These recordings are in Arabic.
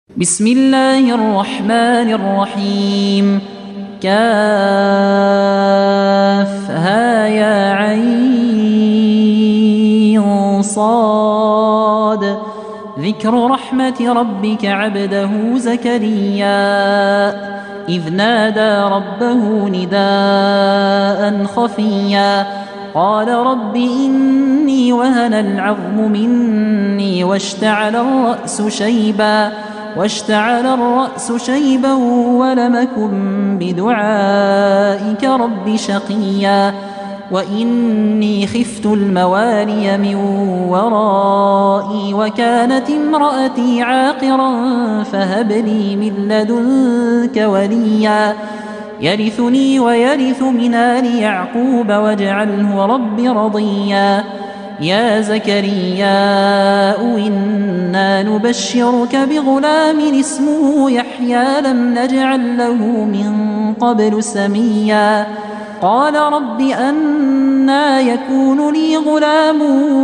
بسم الله الرحمن الرحيم. كافها يا عين صاد. ذكر رحمة ربك عبده زكريا إذ نادى ربه نداء خفيا قال رب إني وهن العظم مني واشتعل الرأس شيبا ولم أكن بدعائك رب شقيا وإني خفت الموالي من ورائي وكانت امرأتي عاقرا فهب لي من لدنك وليا يرثني ويرث من آل يعقوب واجعله رب رضيا يا زكريا إنا نبشرك بغلام اسمه يحيى لم نجعل له من قبل سميا قال رب أنى يكون لي غلام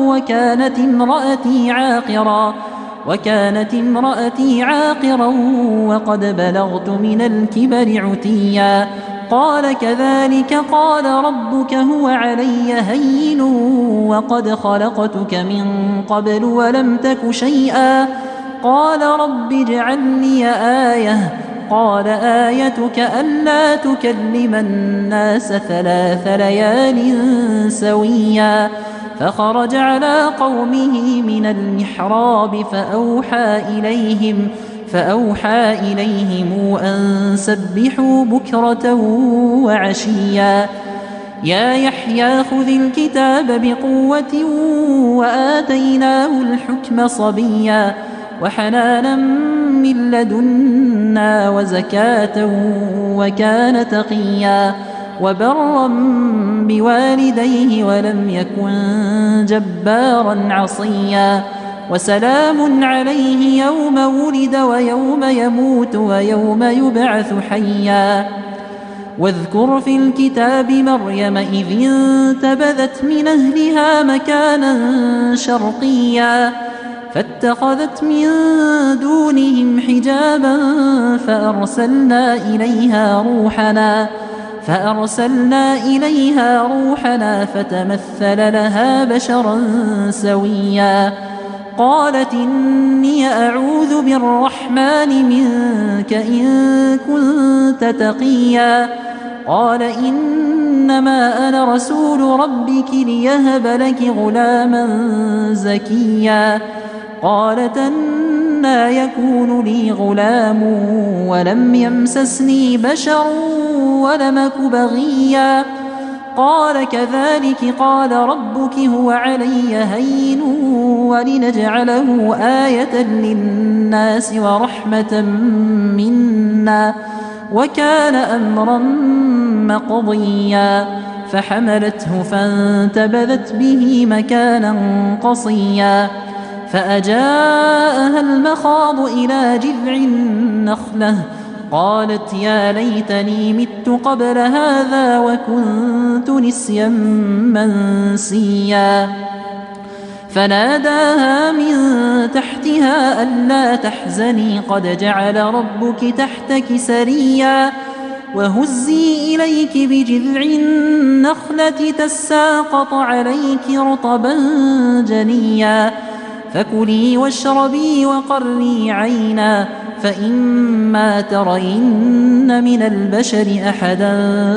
وكانت امرأتي عاقرا وقد بلغت من الكبر عتيا قال كذلك قال ربك هو علي هين وقد خلقتك من قبل ولم تك شيئا قال رب اجعل لي آية قال آيتك ألا تكلم الناس 3 ليال سويا فخرج على قومه من المحراب فأوحى إليهم أن سبحوا بكرة وعشيا يا يحيى خذ الكتاب بقوة وآتيناه الحكم صبيا وحنانا من لدنا وزكاة وكان تقيا وبرا بوالديه ولم يكن جبارا عصيا وسلام عليه يوم ولد ويوم يموت ويوم يبعث حيا واذكر في الكتاب مريم إذ انتبذت من أهلها مكانا شرقيا فاتخذت من دونهم حجابا فأرسلنا إليها روحنا فتمثل لها بشرا سويا قالت إني أعوذ بالرحمن منك إن كنت تقيا قال إنما أنا رسول ربك ليهب لك غلاما زكيا قالت أنى يكون لي غلام ولم يمسسني بشر ولم أك بغيا قال كذلك قال ربك هو علي هين ولنجعله آية للناس ورحمة منا وكان أمرا مقضيا فحملته فانتبذت به مكانا قصيا فأجاءها المخاض إلى جذع النخلة قالت يا ليتني مت قبل هذا وكنت نسيا منسيا فناداها من تحتها ألا تحزني قد جعل ربك تحتك سريا وهزي إليك بجذع النخلة تساقط عليك رطبا جنيا فكلي واشربي وقري عينا فإما ترين من البشر أحدا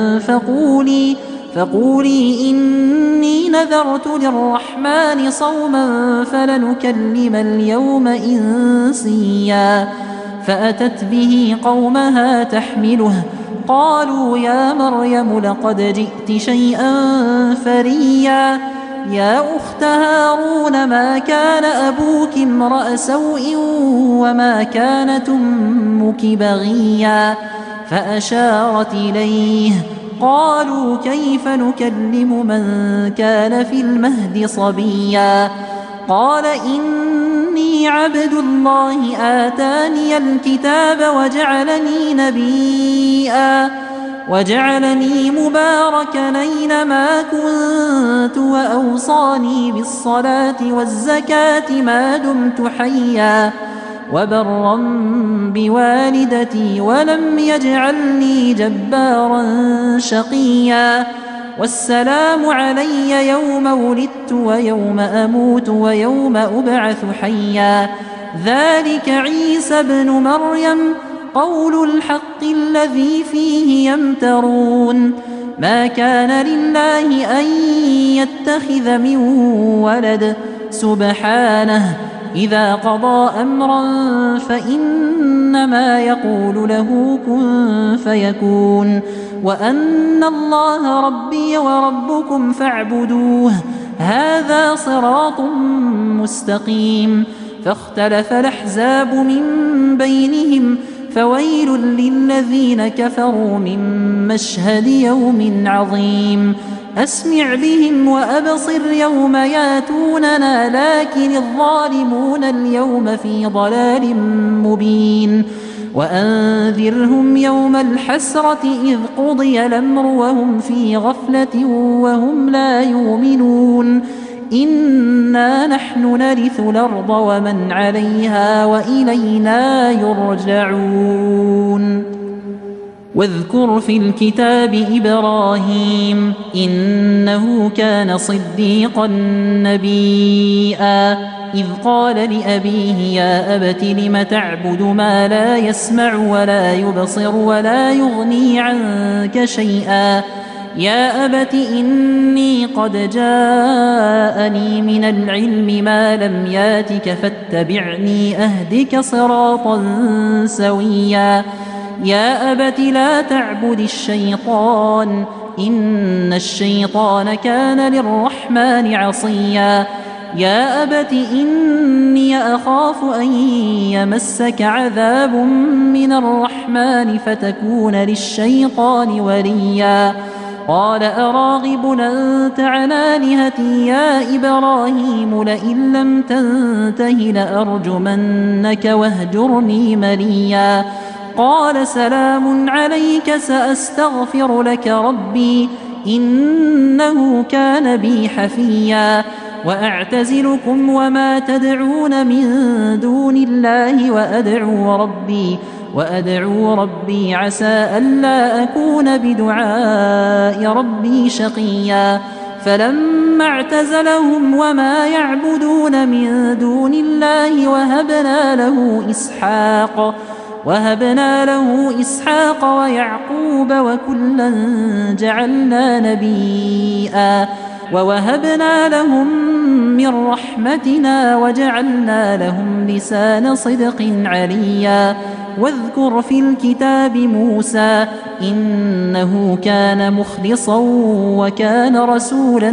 فقولي إني نذرت للرحمن صوما فلنكلم اليوم إنسيا فأتت به قومها تحمله قالوا يا مريم لقد جئت شيئا فريا يا أخت هارون ما كان أبوك امرأ سوء وما كانت أمك بغيا فأشارت إليه قالوا كيف نكلم من كان في المهد صبيا قال إني عبد الله آتاني الكتاب وجعلني نبيا وجعلني مباركا أينما كنت وأوصاني بالصلاة والزكاة ما دمت حيا وبرا بوالدتي ولم يجعلني جبارا شقيا والسلام علي يوم ولدت ويوم أموت ويوم أبعث حيا ذلك عيسى بن مريم قول الحق الذي فيه يمترون ما كان لله أن يتخذ من ولد سبحانه إذا قضى أمرا فإنما يقول له كن فيكون وأن الله ربي وربكم فاعبدوه هذا صراط مستقيم فاختلف الأحزاب من بينهم فويل للذين كفروا من مشهد يوم عظيم أسمع بهم وأبصر يوم ياتوننا لكن الظالمون اليوم في ضلال مبين وأنذرهم يوم الحسرة إذ قضي الأمر وهم في غفلة وهم لا يؤمنون إنا نحن نرث الأرض ومن عليها وإلينا يرجعون واذكر في الكتاب إبراهيم إنه كان صديقا نبيا إذ قال لأبيه يا أبت لم تعبد ما لا يسمع ولا يبصر ولا يغني عنك شيئا يا أبت إني قد جاءني من العلم ما لم ياتك فاتبعني أهدك صراطا سويا يا أبت لا تعبد الشيطان إن الشيطان كان للرحمن عصيا يا أبت إني أخاف أن يمسك عذاب من الرحمن فتكون للشيطان وليا قال أراغب أنت عن آلهتي يا إبراهيم لئن لم تنته لأرجمنك واهجرني مليا قال سلام عليك سأستغفر لك ربي إنه كان بي حفيا وأعتزلكم وما تدعون من دون الله وأدعو ربي عسى ألا أكون بدعاء ربي شقيا فلما اعتزلهم وما يعبدون من دون الله وهبنا له إسحاق ويعقوب وكلا جعلنا نبيا ووهبنا لهم من رحمتنا وجعلنا لهم لسان صدق عليا واذكر في الكتاب موسى إنه كان مخلصا وكان رسولا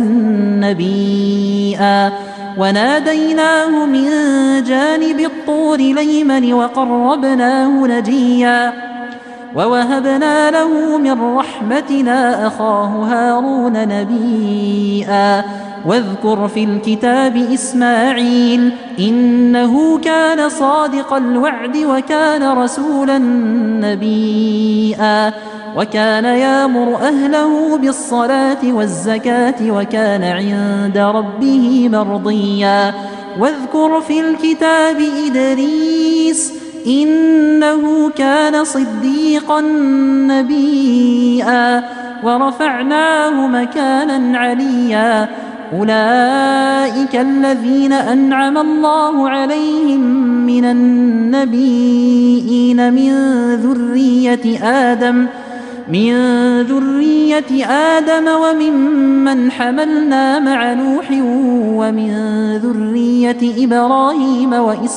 نبيا وناديناه من جانب الطور الأيمن وقربناه نجيا ووهبنا له من رحمتنا أخاه هارون نبيا واذكر في الكتاب إسماعيل إنه كان صادق الوعد وكان رسولا نبيا وكان يأمر أهله بالصلاة والزكاة وكان عند ربه مرضيا واذكر في الكتاب إدريس إنه كان صديقا نبيا ورفعناه مكانا عليا أولئك الذين أنعم الله عليهم من النبيين من ذرية آدم وممن حملنا مع نوح ومن ذرية إبراهيم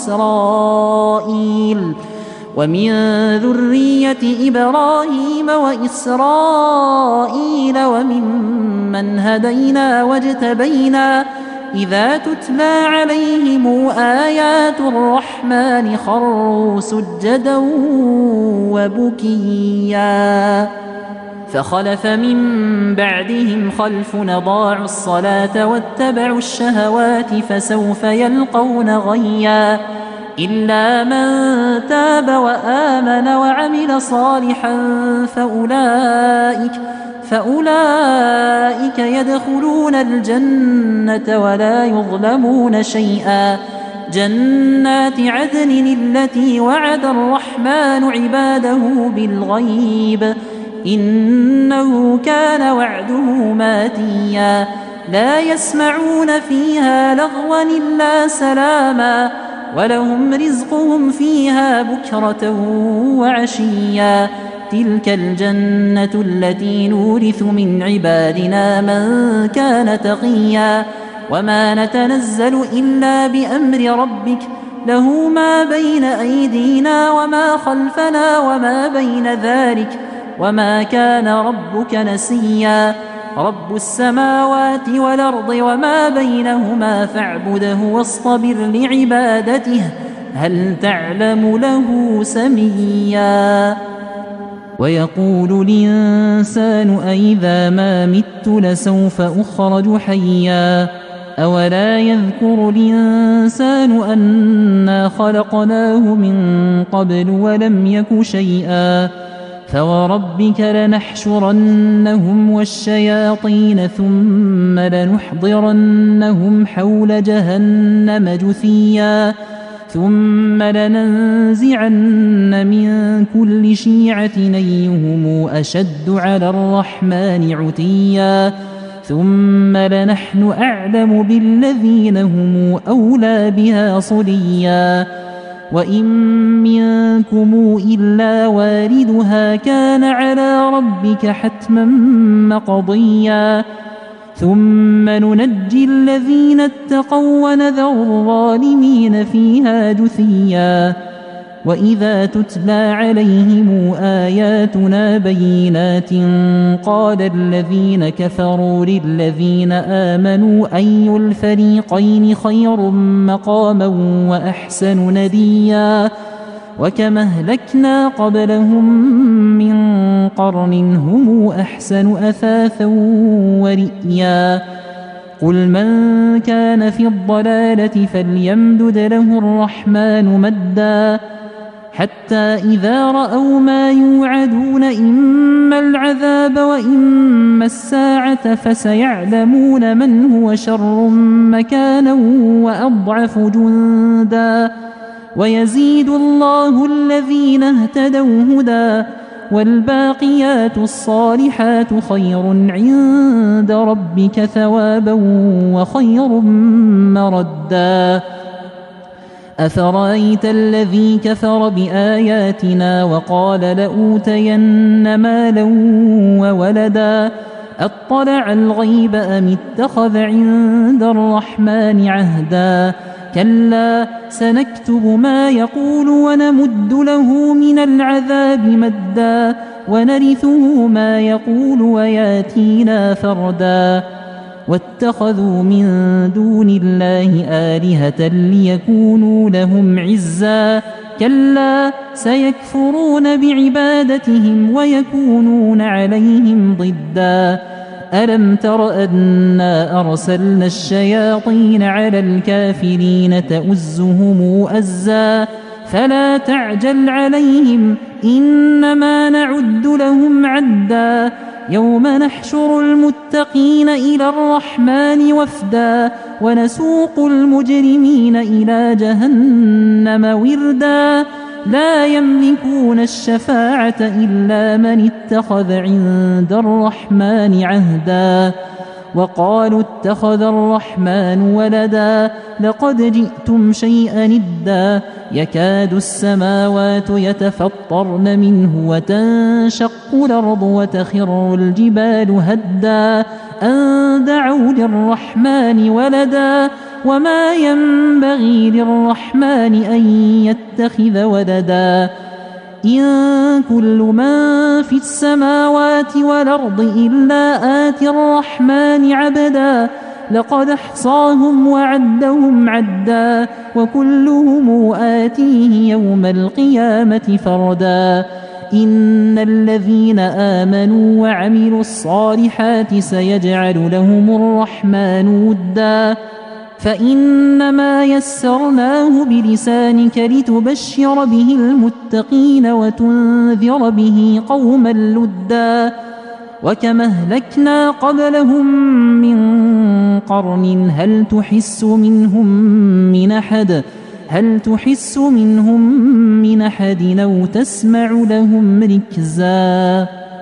وإسرائيل وممن هدينا واجتبينا إذا تتلى عليهم آيات الرحمن خروا سجدا وبكيا فخلف من بعدهم خلف أضاعوا الصلاة واتبعوا الشهوات فسوف يلقون غيا إلا من تاب وآمن وعمل صالحا فأولئك يدخلون الجنة ولا يظلمون شيئا جنات عدن التي وعد الرحمن عباده بالغيب إنه كان وعده ماتيا لا يسمعون فيها لغوا إلا سلاما ولهم رزقهم فيها بكرة وعشيا تلك الجنة التي نورث من عبادنا من كان تقيا وما نتنزل إلا بأمر ربك له ما بين أيدينا وما خلفنا وما بين ذلك وما كان ربك نسيا رب السماوات والأرض وما بينهما فاعبده واصطبر لعبادته هل تعلم له سميا ويقول الإنسان أئذا ما مت لسوف أخرج حيا أولا يذكر الإنسان أنا خلقناه من قبل ولم يك شيئا فوربك لنحشرنهم والشياطين ثم لنحضرنهم حول جهنم جثيا ثم لننزعن من كل شيعة أيهم أشد على الرحمن عتيا ثم لنحن أعلم بالذين هم أولى بها صليا وإن منكم إلا واردها كان على ربك حتما مقضيا ثم ننجي الذين اتقوا ونذر الظالمين فيها جثيا وإذا تتلى عليهم آياتنا بينات قال الذين كفروا للذين آمنوا أي الفريقين خير مقاما وأحسن نديا وكما أهلكنا قبلهم من قرن هم أحسن أثاثا ورئيا قل من كان في الضلالة فليمدد له الرحمن مدا حتى إذا رأوا ما يوعدون إما العذاب وإما الساعة فسيعلمون من هو شر مكانا وأضعف جندا ويزيد الله الذين اهتدوا هدى والباقيات الصالحات خير عند ربك ثوابا وخير مردا أفرأيت الذي كفر بآياتنا وقال لأوتين مالا وولدا أطلع الغيب أم اتخذ عند الرحمن عهدا كلا سنكتب ما يقول ونمد له من العذاب مدا ونرثه ما يقول وياتينا فردا واتخذوا من دون الله آلهة ليكونوا لهم عزا كلا سيكفرون بعبادتهم ويكونون عليهم ضدا ألم تر أنا أرسلنا الشياطين على الكافرين تؤزهم أزا فلا تعجل عليهم إنما نعد لهم عدا يوم نحشر المتقين إلى الرحمن وفدا ونسوق المجرمين إلى جهنم وردا لا يملكون الشفاعة إلا من اتخذ عند الرحمن عهدا وقالوا اتخذ الرحمن ولدا لقد جئتم شيئا إدا يكاد السماوات يتفطرن منه وتنشق الأرض وتخر الجبال هدا أن دعوا للرحمن ولدا وما ينبغي للرحمن أن يتخذ ولدا إن كل من في السماوات والأرض إلا آتي الرحمن عبدا لقد احصاهم وعدهم عدا وكلهم آتيه يوم القيامة فردا إن الذين آمنوا وعملوا الصالحات سيجعل لهم الرحمن ودا فإنما يسرناه بلسانك لتبشر به المتقين وتنذر به قوما لدا وكما أهلكنا قبلهم من قرن هل تحس منهم من أحد هل تحس منهم من أحد أو تسمع لهم ركزا